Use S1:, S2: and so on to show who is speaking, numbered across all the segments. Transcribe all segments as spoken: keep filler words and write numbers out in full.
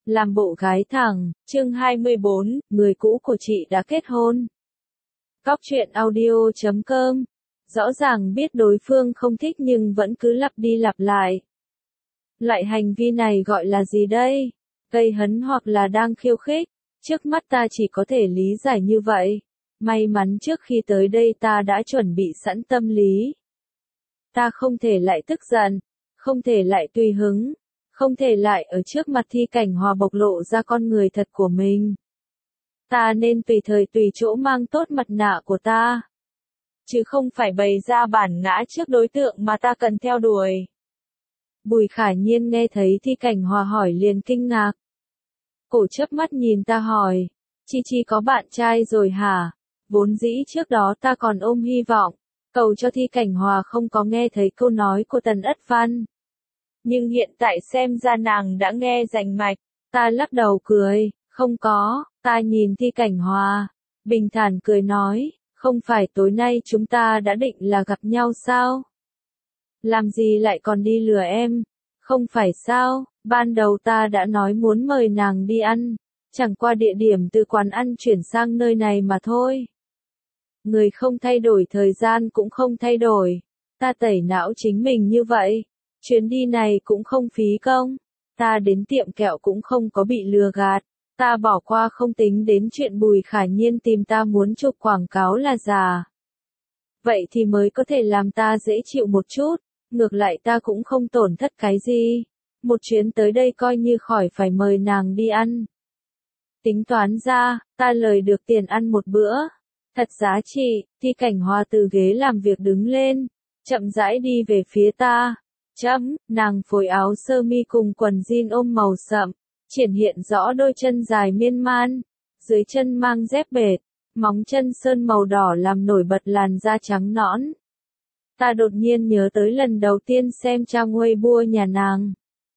S1: Làm bộ gái thẳng, chương hai mươi bốn, người cũ của chị đã kết hôn. Cóc truyện audio chấm com. Rõ ràng biết đối phương không thích nhưng vẫn cứ lặp đi lặp lại. Loại hành vi này gọi là gì đây? Gây hấn hoặc là đang khiêu khích? Trước mắt ta chỉ có thể lý giải như vậy. May mắn trước khi tới đây ta đã chuẩn bị sẵn tâm lý. Ta không thể lại tức giận, không thể lại tùy hứng, không thể lại ở trước mặt Thi Cảnh Hòa bộc lộ ra con người thật của mình. Ta nên tùy thời tùy chỗ mang tốt mặt nạ của ta, chứ không phải bày ra bản ngã trước đối tượng mà ta cần theo đuổi. Bùi Khả Nhiên nghe thấy Thi Cảnh Hòa hỏi liền kinh ngạc. Cổ chớp mắt nhìn ta hỏi, Chi Chi có bạn trai rồi hả? Vốn dĩ trước đó ta còn ôm hy vọng, cầu cho Thi Cảnh Hòa không có nghe thấy câu nói của Tần Ất Văn. Nhưng hiện tại xem ra nàng đã nghe rành mạch, ta lắc đầu cười, không có, ta nhìn Thi Cảnh Hòa, bình thản cười nói, không phải tối nay chúng ta đã định là gặp nhau sao? Làm gì lại còn đi lừa em? Không phải sao, ban đầu ta đã nói muốn mời nàng đi ăn, chẳng qua địa điểm từ quán ăn chuyển sang nơi này mà thôi. Người không thay đổi thời gian cũng không thay đổi, ta tẩy não chính mình như vậy. Chuyến đi này cũng không phí công, ta đến tiệm kẹo cũng không có bị lừa gạt, ta bỏ qua không tính đến chuyện Bùi Khả Nhiên tìm ta muốn chụp quảng cáo là giả. Vậy thì mới có thể làm ta dễ chịu một chút, ngược lại ta cũng không tổn thất cái gì, một chuyến tới đây coi như khỏi phải mời nàng đi ăn. Tính toán ra, ta lời được tiền ăn một bữa, thật giá trị. Thi Cảnh Hòa từ ghế làm việc đứng lên, chậm rãi đi về phía ta. Chấm, nàng phối áo sơ mi cùng quần jean ôm màu sậm, triển hiện rõ đôi chân dài miên man, dưới chân mang dép bệt, móng chân sơn màu đỏ làm nổi bật làn da trắng nõn. Ta đột nhiên nhớ tới lần đầu tiên xem trang Weibo nhà nàng.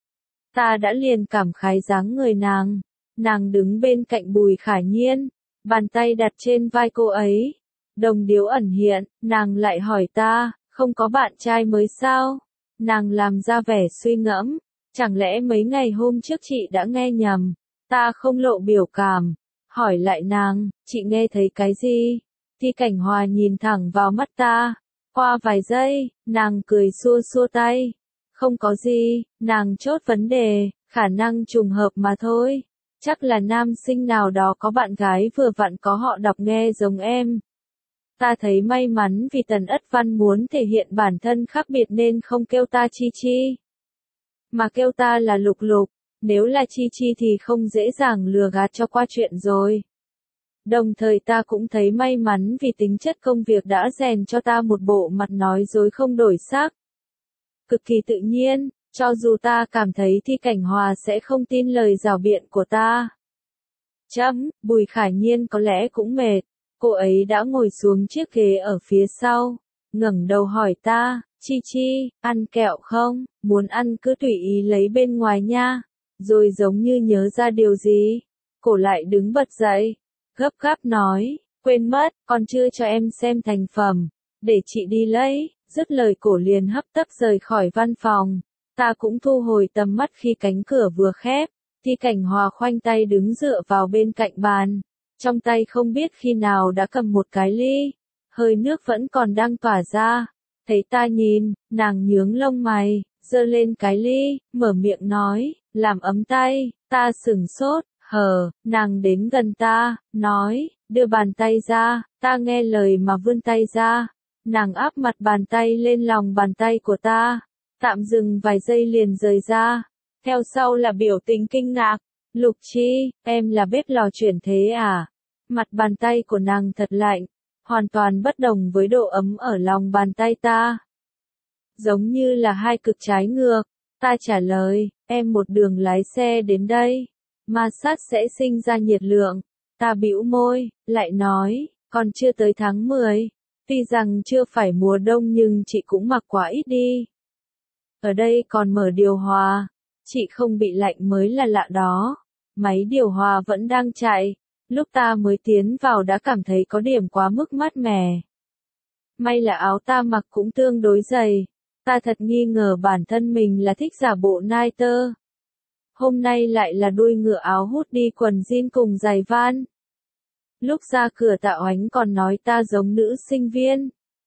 S1: Ta đã liền cảm khái dáng người nàng, nàng đứng bên cạnh Bùi Khả Nhiên, bàn tay đặt trên vai cô ấy, đồng điếu ẩn hiện, nàng lại hỏi ta, không có bạn trai mới sao? Nàng làm ra vẻ suy ngẫm, chẳng lẽ mấy ngày hôm trước chị đã nghe nhầm? Ta không lộ biểu cảm, hỏi lại nàng, chị nghe thấy cái gì? Thi Cảnh Hòa nhìn thẳng vào mắt ta, qua vài giây, nàng cười xua xua tay, không có gì, nàng chốt vấn đề, khả năng trùng hợp mà thôi, chắc là nam sinh nào đó có bạn gái vừa vặn có họ đọc nghe giống em. Ta thấy may mắn vì Tần Ất Văn muốn thể hiện bản thân khác biệt nên không kêu ta Chi Chi, mà kêu ta là Lục Lục, nếu là Chi Chi thì không dễ dàng lừa gạt cho qua chuyện rồi. Đồng thời ta cũng thấy may mắn vì tính chất công việc đã rèn cho ta một bộ mặt nói dối không đổi sắc. Cực kỳ tự nhiên, cho dù ta cảm thấy Thi Cảnh Hòa sẽ không tin lời rảo biện của ta. Chấm, Bùi Khả Nhiên có lẽ cũng mệt. Cô ấy đã ngồi xuống chiếc ghế ở phía sau, ngẩng đầu hỏi ta, Chi Chi, ăn kẹo không? Muốn ăn cứ tùy ý lấy bên ngoài nha. Rồi giống như nhớ ra điều gì, cổ lại đứng bật dậy, gấp gáp nói, quên mất, con chưa cho em xem thành phẩm, để chị đi lấy. Dứt lời cổ liền hấp tấp rời khỏi văn phòng. Ta cũng thu hồi tầm mắt khi cánh cửa vừa khép. Thi Cảnh Hòa khoanh tay đứng dựa vào bên cạnh bàn, trong tay không biết khi nào đã cầm một cái ly, hơi nước vẫn còn đang tỏa ra. Thấy ta nhìn, nàng nhướng lông mày, giơ lên cái ly, mở miệng nói, làm ấm tay. Ta sửng sốt, hờ, nàng đến gần ta, nói, đưa bàn tay ra. Ta nghe lời mà vươn tay ra, nàng áp mặt bàn tay lên lòng bàn tay của ta, tạm dừng vài giây liền rời ra, theo sau là biểu tình kinh ngạc. Lục Chi, em là bếp lò chuyển thế à? Mặt bàn tay của nàng thật lạnh, hoàn toàn bất đồng với độ ấm ở lòng bàn tay ta. Giống như là hai cực trái ngược. Ta trả lời, em một đường lái xe đến đây, ma sát sẽ sinh ra nhiệt lượng. Ta bĩu môi, lại nói, còn chưa tới tháng mười, tuy rằng chưa phải mùa đông nhưng chị cũng mặc quá ít đi. Ở đây còn mở điều hòa, chị không bị lạnh mới là lạ đó. Máy điều hòa vẫn đang chạy, lúc ta mới tiến vào đã cảm thấy có điểm quá mức mát mẻ. May là áo ta mặc cũng tương đối dày, ta thật nghi ngờ bản thân mình là thích giả bộ nai tơ. hôm nay lại là đuôi ngựa áo hút đi quần jean cùng giày van. Lúc ra cửa Tạ Oánh còn nói ta giống nữ sinh viên.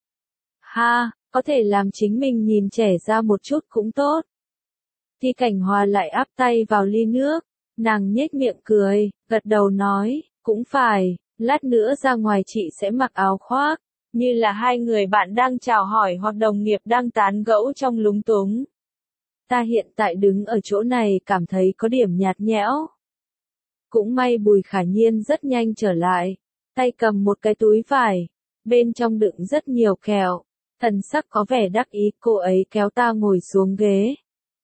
S1: Ha, có thể làm chính mình nhìn trẻ ra một chút cũng tốt. Thi Cảnh Hòa lại áp tay vào ly nước, nàng nhếch miệng cười, gật đầu nói, cũng phải, lát nữa ra ngoài chị sẽ mặc áo khoác, như là hai người bạn đang chào hỏi hoặc đồng nghiệp đang tán gẫu trong lúng túng. Ta hiện tại đứng ở chỗ này cảm thấy có điểm nhạt nhẽo. Cũng may Bùi Khả Nhiên rất nhanh trở lại, tay cầm một cái túi vải, bên trong đựng rất nhiều kẹo, thần sắc có vẻ đắc ý, cô ấy kéo ta ngồi xuống ghế.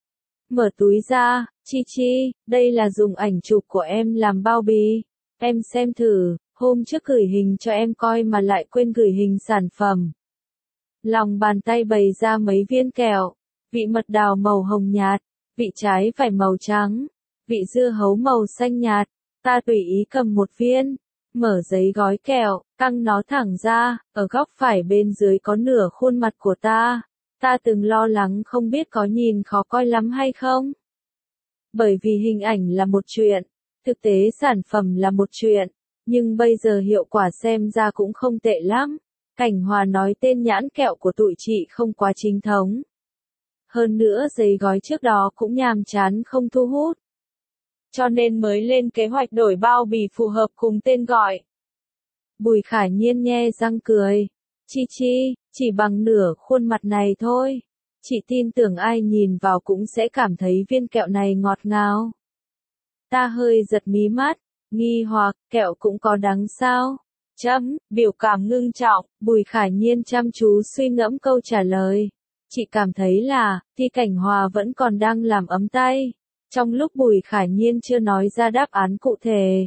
S1: Mở túi ra, Chi Chi, đây là dùng ảnh chụp của em làm bao bì, em xem thử, hôm trước gửi hình cho em coi mà lại quên gửi hình sản phẩm. Lòng bàn tay bày ra mấy viên kẹo, vị mật đào màu hồng nhạt, vị trái vải màu trắng, vị dưa hấu màu xanh nhạt, ta tùy ý cầm một viên, mở giấy gói kẹo, căng nó thẳng ra, ở góc phải bên dưới có nửa khuôn mặt của ta. Ta từng lo lắng không biết có nhìn khó coi lắm hay không. Bởi vì hình ảnh là một chuyện, thực tế sản phẩm là một chuyện, nhưng bây giờ hiệu quả xem ra cũng không tệ lắm. Cảnh Hòa nói tên nhãn kẹo của tụi chị không quá chính thống. Hơn nữa giấy gói trước đó cũng nhàm chán không thu hút. Cho nên mới lên kế hoạch đổi bao bì phù hợp cùng tên gọi. Bùi Khả Nhiên nhe răng cười. Chi Chi, chỉ bằng nửa khuôn mặt này thôi. Chị tin tưởng ai nhìn vào cũng sẽ cảm thấy viên kẹo này ngọt ngào. Ta hơi giật mí mắt, nghi hoặc, kẹo cũng có đắng sao? Chấm, biểu cảm ngưng trọng, Bùi Khả Nhiên chăm chú suy ngẫm câu trả lời. Chị cảm thấy là, Thi Cảnh Hòa vẫn còn đang làm ấm tay. Trong lúc Bùi Khả Nhiên chưa nói ra đáp án cụ thể.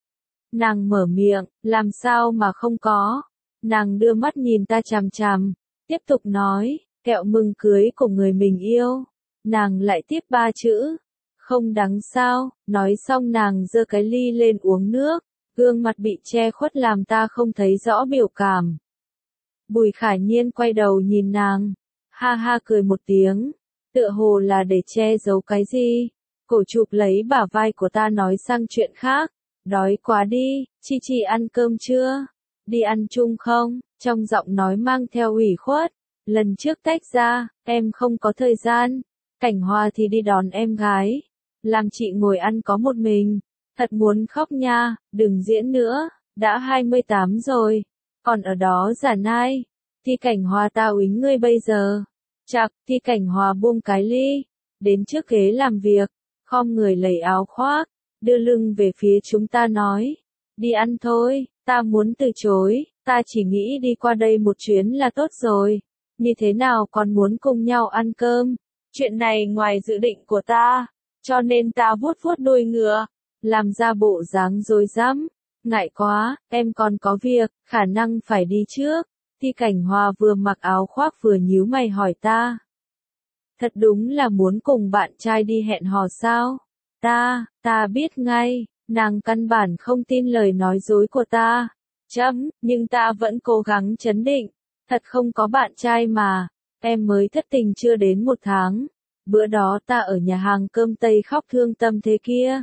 S1: Nàng mở miệng, làm sao mà không có. Nàng đưa mắt nhìn ta chằm chằm, tiếp tục nói, kẹo mừng cưới của người mình yêu. Nàng lại tiếp ba chữ, không đắng sao, nói xong nàng giơ cái ly lên uống nước, gương mặt bị che khuất làm ta không thấy rõ biểu cảm. Bùi Khả Nhiên quay đầu nhìn nàng, ha ha cười một tiếng, tựa hồ là để che giấu cái gì, cổ chụp lấy bả vai của ta nói sang chuyện khác, đói quá đi, Chi Chi ăn cơm chưa? Đi ăn chung không? Trong giọng nói mang theo ủy khuất. Lần trước tách ra, em không có thời gian. Cảnh Hòa thì đi đón em gái. Làm chị ngồi ăn có một mình. Thật muốn khóc nha, đừng diễn nữa. Đã hai mươi tám rồi. Còn ở đó giả nai. Thi Cảnh Hòa tao úy ngươi bây giờ. Chạc, Thi Cảnh Hòa buông cái ly. Đến trước ghế làm việc. Khom người lấy áo khoác. Đưa lưng về phía chúng ta nói. Đi ăn thôi. Ta muốn từ chối, ta chỉ nghĩ đi qua đây một chuyến là tốt rồi. Như thế nào còn muốn cùng nhau ăn cơm? Chuyện này ngoài dự định của ta, cho nên ta vuốt vuốt đuôi ngựa, làm ra bộ dáng rối rắm. Ngại quá, em còn có việc, khả năng phải đi trước. Thi Cảnh Hòa vừa mặc áo khoác vừa nhíu mày hỏi ta. Thật đúng là muốn cùng bạn trai đi hẹn hò sao? Ta, ta biết ngay. Nàng căn bản không tin lời nói dối của ta. Chấm, nhưng ta vẫn cố gắng trấn định. Thật không có bạn trai mà. Em mới thất tình chưa đến một tháng. Bữa đó ta ở nhà hàng cơm Tây khóc thương tâm thế kia.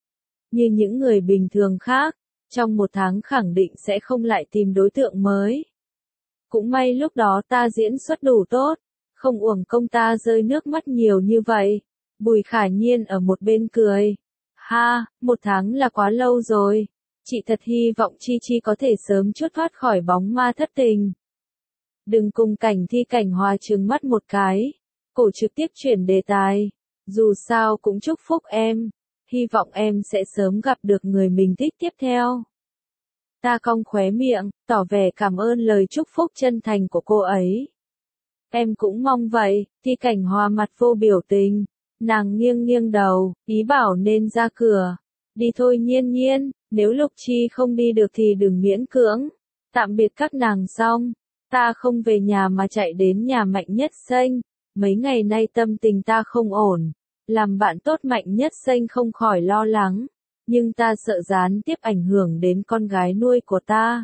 S1: Như những người bình thường khác, trong một tháng khẳng định sẽ không lại tìm đối tượng mới. Cũng may lúc đó ta diễn xuất đủ tốt. Không uổng công ta rơi nước mắt nhiều như vậy. Bùi Khả Nhiên ở một bên cười. Ha, một tháng là quá lâu rồi. Chị thật hy vọng Chi Chi có thể sớm chút thoát khỏi bóng ma thất tình. Đừng cùng Cảnh Thi Cảnh Hòa trừng mắt một cái. Cổ trực tiếp chuyển đề tài. Dù sao cũng chúc phúc em. Hy vọng em sẽ sớm gặp được người mình thích tiếp theo. Ta cong khóe miệng, tỏ vẻ cảm ơn lời chúc phúc chân thành của cô ấy. Em cũng mong vậy. Thi Cảnh Hòa mặt vô biểu tình. Nàng nghiêng nghiêng đầu, ý bảo nên ra cửa. Đi thôi Nhiên Nhiên, nếu Lục Chi không đi được thì đừng miễn cưỡng. Tạm biệt các nàng xong, ta không về nhà mà chạy đến nhà Mạnh Nhất Xanh. Mấy ngày nay tâm tình ta không ổn. Làm bạn tốt Mạnh Nhất Xanh không khỏi lo lắng. Nhưng ta sợ gián tiếp ảnh hưởng đến con gái nuôi của ta.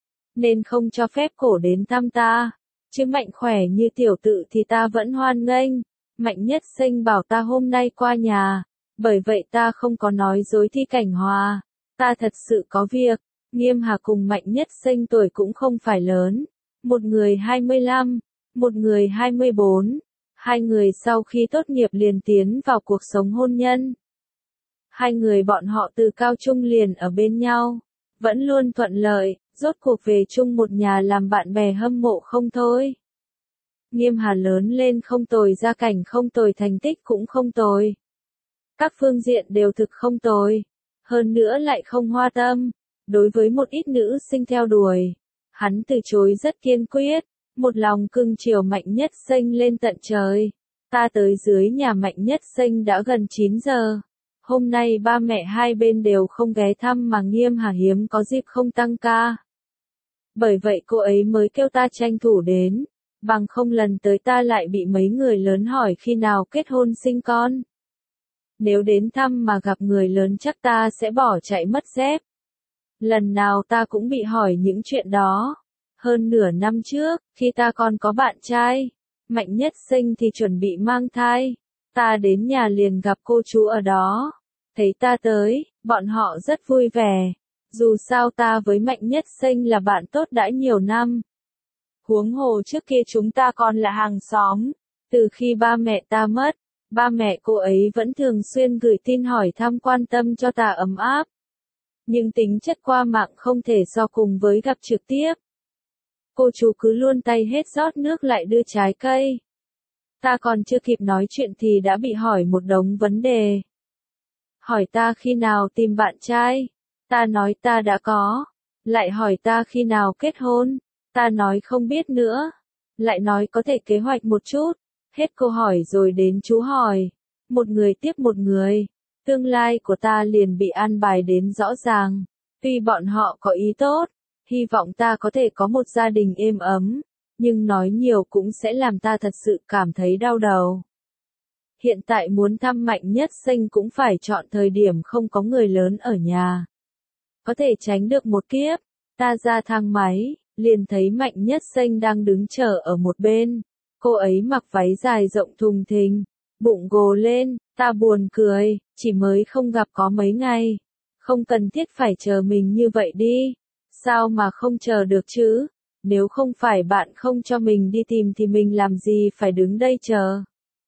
S1: Nên không cho phép cổ đến thăm ta. Chứ Mạnh khỏe như tiểu tự thì ta vẫn hoan nghênh. Mạnh Nhất Xanh bảo ta hôm nay qua nhà, Bởi vậy ta không có nói dối Thi Cảnh Hòa, ta thật sự có việc. Nghiêm Hà cùng Mạnh Nhất Xanh tuổi cũng không phải lớn, một người hai mươi lăm, một người hai mươi bốn, hai người sau khi tốt nghiệp liền tiến vào cuộc sống hôn nhân. Hai người bọn họ từ cao trung liền ở bên nhau, vẫn luôn thuận lợi, rốt cuộc về chung một nhà làm bạn bè hâm mộ không thôi. Nghiêm Hà lớn lên không tồi, gia cảnh không tồi, thành tích cũng không tồi. Các phương diện đều thực không tồi, hơn nữa lại không hoa tâm. Đối với một ít nữ sinh theo đuổi, hắn từ chối rất kiên quyết, một lòng cưng chiều Mạnh Nhất Xanh lên tận trời. Ta tới dưới nhà Mạnh Nhất Xanh đã gần chín giờ. Hôm nay ba mẹ hai bên đều không ghé thăm mà Nghiêm Hà hiếm có dịp không tăng ca. Bởi vậy cô ấy mới kêu ta tranh thủ đến, bằng không lần tới ta lại bị mấy người lớn hỏi khi nào kết hôn sinh con. Nếu đến thăm mà gặp người lớn chắc ta sẽ bỏ chạy mất dép. Lần nào ta cũng bị hỏi những chuyện đó. Hơn nửa năm trước, khi ta còn có bạn trai, Mạnh Nhất Xanh thì chuẩn bị mang thai. Ta đến nhà liền gặp cô chú ở đó. Thấy ta tới, bọn họ rất vui vẻ. Dù sao ta với Mạnh Nhất Xanh là bạn tốt đã nhiều năm. Huống hồ trước kia chúng ta còn là hàng xóm. Từ khi ba mẹ ta mất, ba mẹ cô ấy vẫn thường xuyên gửi tin hỏi thăm quan tâm cho ta ấm áp. Nhưng tính chất qua mạng không thể so cùng với gặp trực tiếp. Cô chú cứ luôn tay hết rót nước lại đưa trái cây. Ta còn chưa kịp nói chuyện thì đã bị hỏi một đống vấn đề. Hỏi ta khi nào tìm bạn trai. Ta nói ta đã có. Lại hỏi ta khi nào kết hôn. Ta nói không biết nữa. Lại nói có thể kế hoạch một chút. Hết câu hỏi rồi đến chú hỏi. Một người tiếp một người. Tương lai của ta liền bị an bài đến rõ ràng. Tuy bọn họ có ý tốt, hy vọng ta có thể có một gia đình êm ấm, nhưng nói nhiều cũng sẽ làm ta thật sự cảm thấy đau đầu. Hiện tại muốn thăm Mạnh Nhất Xanh cũng phải chọn thời điểm không có người lớn ở nhà. Có thể tránh được một kiếp, ta ra thang máy, liền thấy Mạnh Nhất Xanh đang đứng chờ ở một bên. Cô ấy mặc váy dài rộng thùng thình, bụng gồ lên, ta buồn cười, chỉ mới không gặp có mấy ngày. Không cần thiết phải chờ mình như vậy đi. Sao mà không chờ được chứ? Nếu không phải bạn không cho mình đi tìm thì mình làm gì phải đứng đây chờ.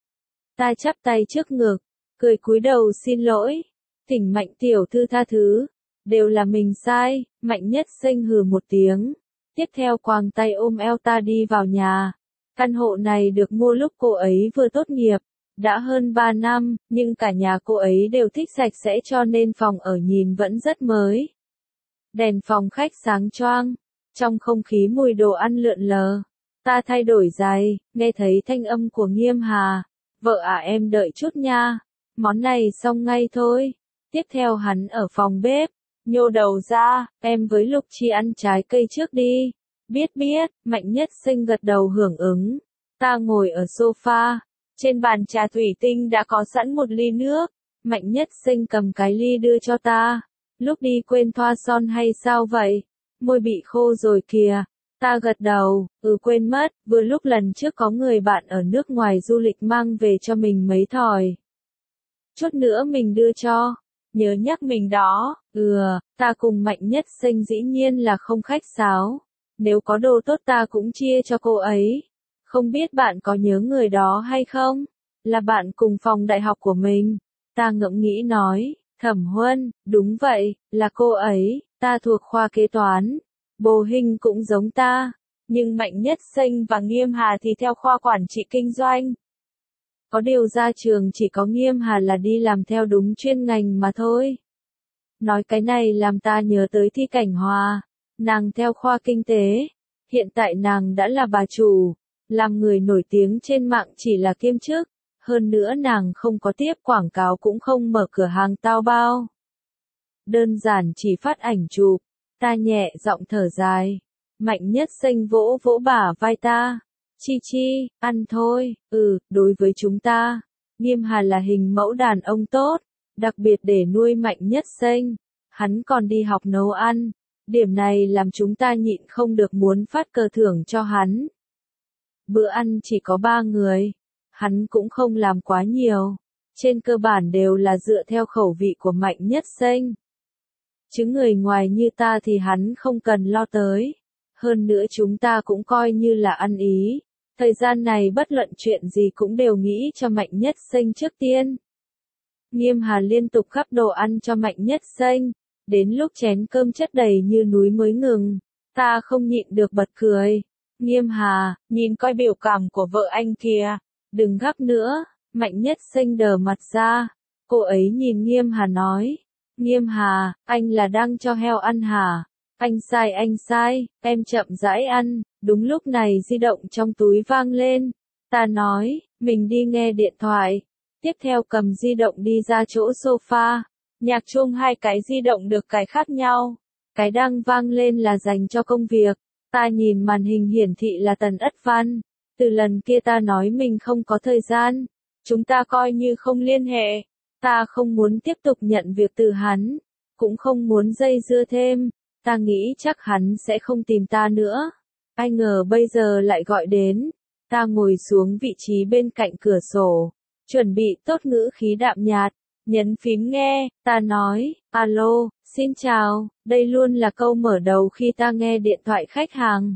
S1: Ta chắp tay trước ngực, cười cúi đầu xin lỗi. Thỉnh Mạnh tiểu thư tha thứ. Đều là mình sai. Mạnh Nhất Xanh hừ một tiếng. Tiếp theo quàng tay ôm eo ta đi vào nhà. Căn hộ này được mua lúc cô ấy vừa tốt nghiệp. Đã hơn ba năm, nhưng cả nhà cô ấy đều thích sạch sẽ cho nên phòng ở nhìn vẫn rất mới. Đèn phòng khách sáng choang, trong không khí mùi đồ ăn lượn lờ. Ta thay đổi giày, nghe thấy thanh âm của Nghiêm Hà. Vợ à em đợi chút nha, món này xong ngay thôi. Tiếp theo hắn ở phòng bếp, nhô đầu ra, em với Lục Chi ăn trái cây trước đi. Biết biết, Mạnh Nhất Xanh gật đầu hưởng ứng. Ta ngồi ở sofa. Trên bàn trà thủy tinh đã có sẵn một ly nước. Mạnh Nhất Xanh cầm cái ly đưa cho ta. Lúc đi quên thoa son hay sao vậy? Môi bị khô rồi kìa. Ta gật đầu, ừ quên mất, vừa lúc lần trước có người bạn ở nước ngoài du lịch mang về cho mình mấy thỏi. Chút nữa mình đưa cho. Nhớ nhắc mình đó, ừ, ta cùng Mạnh Nhất Xanh dĩ nhiên là không khách sáo. Nếu có đồ tốt ta cũng chia cho cô ấy. Không biết bạn có nhớ người đó hay không? Là bạn cùng phòng đại học của mình. Ta ngẫm nghĩ nói, Thẩm Huân, đúng vậy, là cô ấy, ta thuộc khoa kế toán. Bồ Hình cũng giống ta, nhưng Mạnh Nhất Xanh và Nghiêm Hà thì theo khoa quản trị kinh doanh. Có điều ra trường chỉ có Nghiêm Hà là đi làm theo đúng chuyên ngành mà thôi. Nói cái này làm ta nhớ tới Thi Cảnh Hòa, nàng theo khoa kinh tế, hiện tại nàng đã là bà chủ. Làm người nổi tiếng trên mạng chỉ là kiêm chức, hơn nữa nàng không có tiếp quảng cáo cũng không mở cửa hàng tao bao. Đơn giản chỉ phát ảnh chụp, ta nhẹ giọng thở dài. Mạnh Nhất Xanh vỗ vỗ bả vai ta. Chi chi, ăn thôi, ừ, đối với chúng ta, Nghiêm Hà là hình mẫu đàn ông tốt, đặc biệt để nuôi Mạnh Nhất Xanh. Hắn còn đi học nấu ăn, điểm này làm chúng ta nhịn không được muốn phát cờ thưởng cho hắn. Bữa ăn chỉ có ba người, hắn cũng không làm quá nhiều, trên cơ bản đều là dựa theo khẩu vị của Mạnh Nhất Xanh. Chứ người ngoài như ta thì hắn không cần lo tới. Hơn nữa chúng ta cũng coi như là ăn ý. Thời gian này bất luận chuyện gì cũng đều nghĩ cho Mạnh Nhất Xanh trước tiên. Nghiêm Hà liên tục gắp đồ ăn cho Mạnh Nhất Xanh. Đến lúc chén cơm chất đầy như núi mới ngừng. Ta không nhịn được bật cười. Nghiêm Hà, nhìn coi biểu cảm của vợ anh kìa. Đừng gắp nữa. Mạnh Nhất Xanh đờ mặt ra. Cô ấy nhìn Nghiêm Hà nói. Nghiêm Hà, anh là đang cho heo ăn hả? Anh sai anh sai, em chậm rãi ăn. Đúng lúc này di động trong túi vang lên. Ta nói, mình đi nghe điện thoại. Tiếp theo cầm di động đi ra chỗ sofa. Nhạc chuông hai cái di động được cài khác nhau. Cái đang vang lên là dành cho công việc. Ta nhìn màn hình hiển thị là Tần Ất Văn. Từ lần kia ta nói mình không có thời gian. Chúng ta coi như không liên hệ. Ta không muốn tiếp tục nhận việc từ hắn. Cũng không muốn dây dưa thêm. Ta nghĩ chắc hắn sẽ không tìm ta nữa. Ai ngờ bây giờ lại gọi đến. Ta ngồi xuống vị trí bên cạnh cửa sổ. Chuẩn bị tốt ngữ khí đạm nhạt. Nhấn phím nghe, ta nói, alo, xin chào, đây luôn là câu mở đầu khi ta nghe điện thoại khách hàng.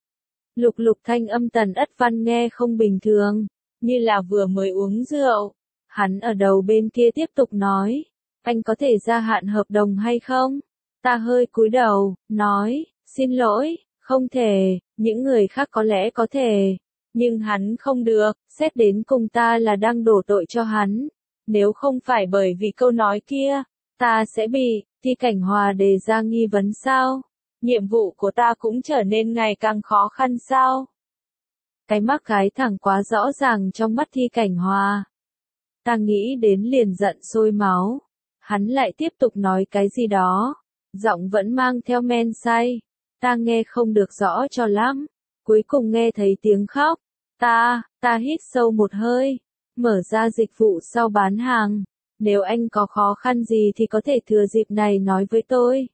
S1: Lục lục thanh âm Tần Ất Văn nghe không bình thường, như là vừa mới uống rượu. Hắn ở đầu bên kia tiếp tục nói, anh có thể gia hạn hợp đồng hay không? Ta hơi cúi đầu, nói, xin lỗi, không thể, những người khác có lẽ có thể, nhưng hắn không được, xét đến cùng ta là đang đổ tội cho hắn. Nếu không phải bởi vì câu nói kia, ta sẽ bị, Thi Cảnh Hòa đề ra nghi vấn sao? Nhiệm vụ của ta cũng trở nên ngày càng khó khăn sao? Cái mắc cái thẳng quá rõ ràng trong mắt Thi Cảnh Hòa. Ta nghĩ đến liền giận sôi máu. Hắn lại tiếp tục nói cái gì đó. Giọng vẫn mang theo men say. Ta nghe không được rõ cho lắm. Cuối cùng nghe thấy tiếng khóc. Ta, ta hít sâu một hơi. Mở ra dịch vụ sau bán hàng. Nếu anh có khó khăn gì thì có thể thừa dịp này nói với tôi.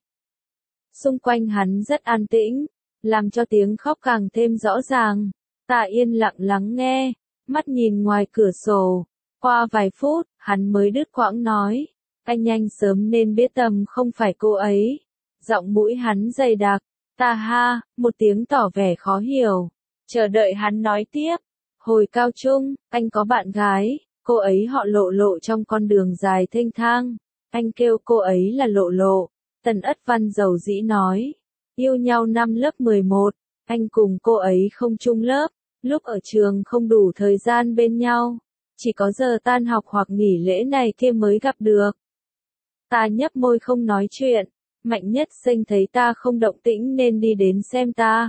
S1: Xung quanh hắn rất an tĩnh, làm cho tiếng khóc càng thêm rõ ràng. Ta yên lặng lắng nghe, mắt nhìn ngoài cửa sổ. Qua vài phút, hắn mới đứt quãng nói. Anh nhanh sớm nên biết Tâm không phải cô ấy. Giọng mũi hắn dày đặc. Ta ha, một tiếng tỏ vẻ khó hiểu. Chờ đợi hắn nói tiếp. Hồi cao trung, anh có bạn gái, cô ấy họ Lộ Lộ trong con đường dài thênh thang. Anh kêu cô ấy là Lộ Lộ. Tần Ất Văn dầu dĩ nói. Yêu nhau năm lớp mười một, anh cùng cô ấy không chung lớp. Lúc ở trường không đủ thời gian bên nhau. Chỉ có giờ tan học hoặc nghỉ lễ này kia mới gặp được. Ta nhấp môi không nói chuyện. Mạnh Nhất Xanh thấy ta không động tĩnh nên đi đến xem ta.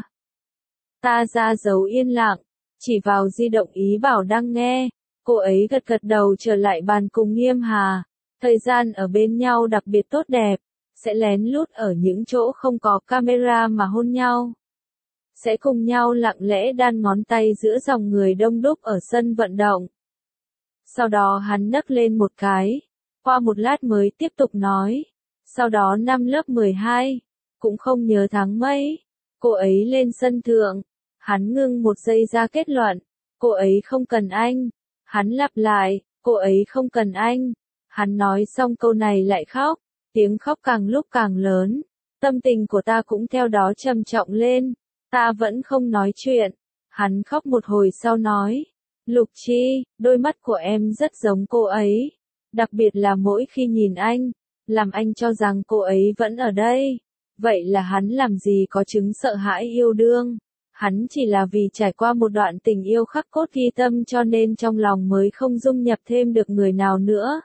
S1: Ta ra dấu yên lặng. Chỉ vào di động ý bảo đang nghe. Cô ấy gật gật đầu trở lại bàn cùng Nghiêm Hà. Thời gian ở bên nhau đặc biệt tốt đẹp. Sẽ lén lút ở những chỗ không có camera mà hôn nhau. Sẽ cùng nhau lặng lẽ đan ngón tay giữa dòng người đông đúc ở sân vận động. Sau đó hắn nấc lên một cái. Qua một lát mới tiếp tục nói. Sau đó năm lớp mười hai. Cũng không nhớ tháng mấy. Cô ấy lên sân thượng. Hắn ngưng một giây ra kết luận. Cô ấy không cần anh. Hắn lặp lại. Cô ấy không cần anh. Hắn nói xong câu này lại khóc. Tiếng khóc càng lúc càng lớn. Tâm tình của ta cũng theo đó trầm trọng lên. Ta vẫn không nói chuyện. Hắn khóc một hồi sau nói. Lục Chi, đôi mắt của em rất giống cô ấy. Đặc biệt là mỗi khi nhìn anh. Làm anh cho rằng cô ấy vẫn ở đây. Vậy là hắn làm gì có chứng sợ hãi yêu đương. Hắn chỉ là vì trải qua một đoạn tình yêu khắc cốt ghi tâm cho nên trong lòng mới không dung nhập thêm được người nào nữa.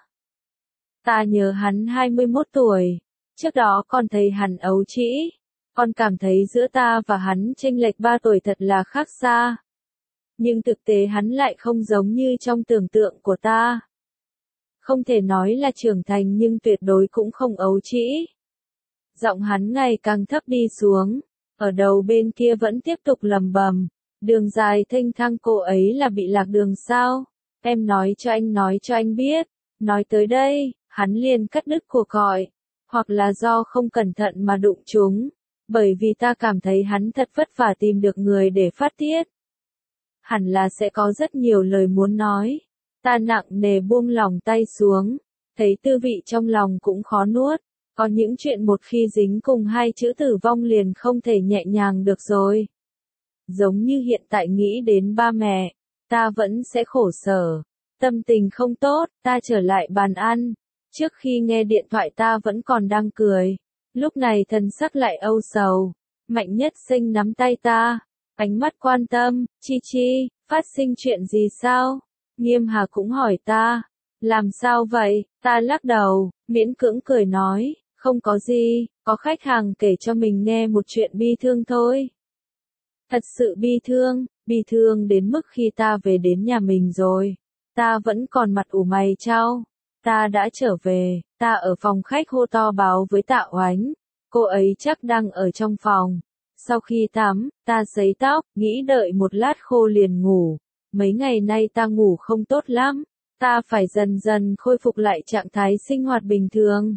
S1: Ta nhớ hắn hai mươi mốt tuổi. Trước đó còn thấy hắn ấu trĩ. Còn cảm thấy giữa ta và hắn chênh lệch ba tuổi thật là khác xa. Nhưng thực tế hắn lại không giống như trong tưởng tượng của ta. Không thể nói là trưởng thành nhưng tuyệt đối cũng không ấu trĩ. Giọng hắn ngày càng thấp đi xuống. Ở đầu bên kia vẫn tiếp tục lầm bầm. Đường dài thênh thang cô ấy là bị lạc đường sao? Em nói cho anh nói cho anh biết. Nói tới đây, hắn liền cắt đứt cuộc gọi. Hoặc là do không cẩn thận mà đụng chúng. Bởi vì ta cảm thấy hắn thật vất vả tìm được người để phát tiết. Hẳn là sẽ có rất nhiều lời muốn nói. Ta nặng nề buông lòng tay xuống, thấy tư vị trong lòng cũng khó nuốt. Có những chuyện một khi dính cùng hai chữ tử vong liền không thể nhẹ nhàng được rồi. Giống như hiện tại nghĩ đến ba mẹ, ta vẫn sẽ khổ sở. Tâm tình không tốt, ta trở lại bàn ăn. Trước khi nghe điện thoại ta vẫn còn đang cười. Lúc này thần sắc lại âu sầu. Mạnh Nhất Sinh nắm tay ta. Ánh mắt quan tâm, Chi Chi, phát sinh chuyện gì sao? Nghiêm Hà cũng hỏi ta. Làm sao vậy? Ta lắc đầu, miễn cưỡng cười nói. Không có gì, có khách hàng kể cho mình nghe một chuyện bi thương thôi. Thật sự bi thương, bi thương đến mức khi ta về đến nhà mình rồi. Ta vẫn còn mặt ủ mày chau. Ta đã trở về, ta ở phòng khách hô to báo với Tạ Oánh. Cô ấy chắc đang ở trong phòng. Sau khi tắm, ta sấy tóc, nghĩ đợi một lát khô liền ngủ. Mấy ngày nay ta ngủ không tốt lắm. Ta phải dần dần khôi phục lại trạng thái sinh hoạt bình thường.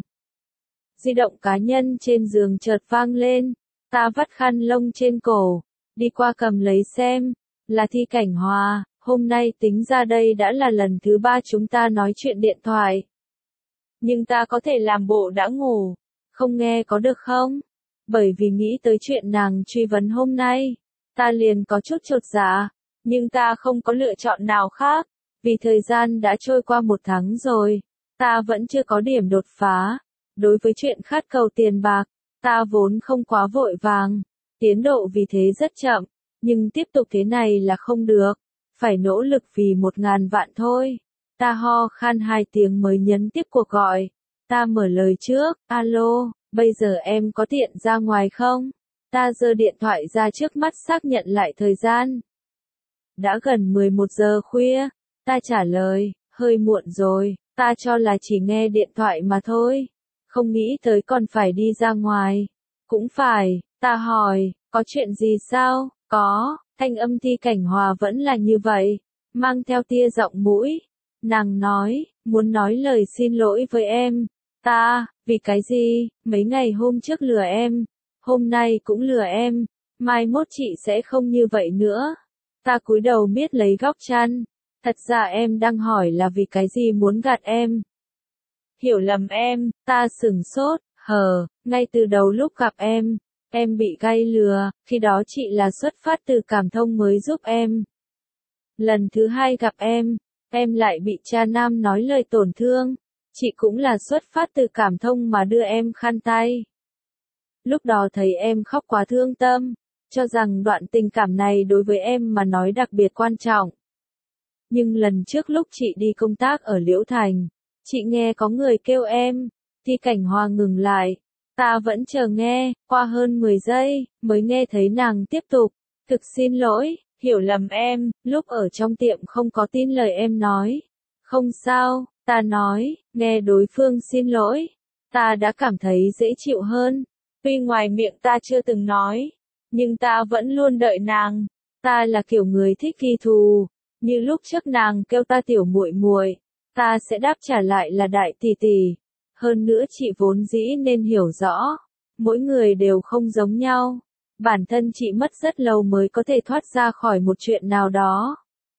S1: Di động cá nhân trên giường chợt vang lên. Ta vắt khăn lông trên cổ, đi qua cầm lấy xem. Là Thi Cảnh Hòa. Hôm nay tính ra đây đã là lần thứ ba chúng ta nói chuyện điện thoại. Nhưng ta có thể làm bộ đã ngủ. Không nghe có được không? Bởi vì nghĩ tới chuyện nàng truy vấn hôm nay. Ta liền có chút chột dạ. Nhưng ta không có lựa chọn nào khác. Vì thời gian đã trôi qua một tháng rồi. Ta vẫn chưa có điểm đột phá. Đối với chuyện khát cầu tiền bạc, ta vốn không quá vội vàng. Tiến độ vì thế rất chậm. Nhưng tiếp tục thế này là không được. Phải nỗ lực vì một ngàn vạn thôi. Ta ho khan hai tiếng mới nhấn tiếp cuộc gọi. Ta mở lời trước, alo, bây giờ em có tiện ra ngoài không? Ta giơ điện thoại ra trước mắt xác nhận lại thời gian. Đã gần mười một giờ khuya, ta trả lời, hơi muộn rồi, ta cho là chỉ nghe điện thoại mà thôi. Không nghĩ tới còn phải đi ra ngoài. Cũng phải, ta hỏi, có chuyện gì sao? Có. Thanh âm Thi Cảnh Hòa vẫn là như vậy, mang theo tia giọng mũi. Nàng nói, muốn nói lời xin lỗi với em. Ta, vì cái gì, mấy ngày hôm trước lừa em, hôm nay cũng lừa em, mai mốt chị sẽ không như vậy nữa. Ta cúi đầu miết lấy góc chăn. Thật ra em đang hỏi là vì cái gì muốn gạt em. Hiểu lầm em, ta sửng sốt, hờ, ngay từ đầu lúc gặp em. Em bị gay lừa, khi đó chị là xuất phát từ cảm thông mới giúp em. Lần thứ hai gặp em, em lại bị cha nam nói lời tổn thương. Chị cũng là xuất phát từ cảm thông mà đưa em khăn tay. Lúc đó thấy em khóc quá thương tâm, cho rằng đoạn tình cảm này đối với em mà nói đặc biệt quan trọng. Nhưng lần trước lúc chị đi công tác ở Liễu Thành, chị nghe có người kêu em, Thi Cảnh Hòa ngừng lại. Ta vẫn chờ nghe, qua hơn mười giây, mới nghe thấy nàng tiếp tục. Thực xin lỗi, hiểu lầm em, lúc ở trong tiệm không có tin lời em nói. Không sao, ta nói, nghe đối phương xin lỗi. Ta đã cảm thấy dễ chịu hơn. Tuy ngoài miệng ta chưa từng nói, nhưng ta vẫn luôn đợi nàng. Ta là kiểu người thích ghi thù. Như lúc trước nàng kêu ta tiểu muội muội, ta sẽ đáp trả lại là đại tỷ tỷ. Hơn nữa chị vốn dĩ nên hiểu rõ, mỗi người đều không giống nhau. Bản thân chị mất rất lâu mới có thể thoát ra khỏi một chuyện nào đó.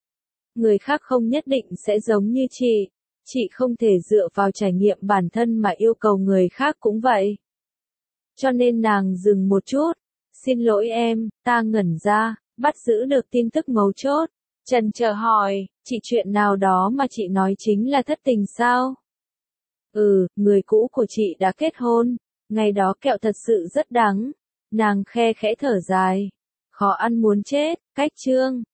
S1: Người khác không nhất định sẽ giống như chị. Chị không thể dựa vào trải nghiệm bản thân mà yêu cầu người khác cũng vậy. Cho nên nàng dừng một chút. Xin lỗi em, ta ngẩn ra, bắt giữ được tin tức mấu chốt. Trần chờ hỏi, chị chuyện nào đó mà chị nói chính là thất tình sao? Ừ, người cũ của chị đã kết hôn. Ngày đó kẹo thật sự rất đắng. Nàng khe khẽ thở dài. Khó ăn muốn chết, cách chương.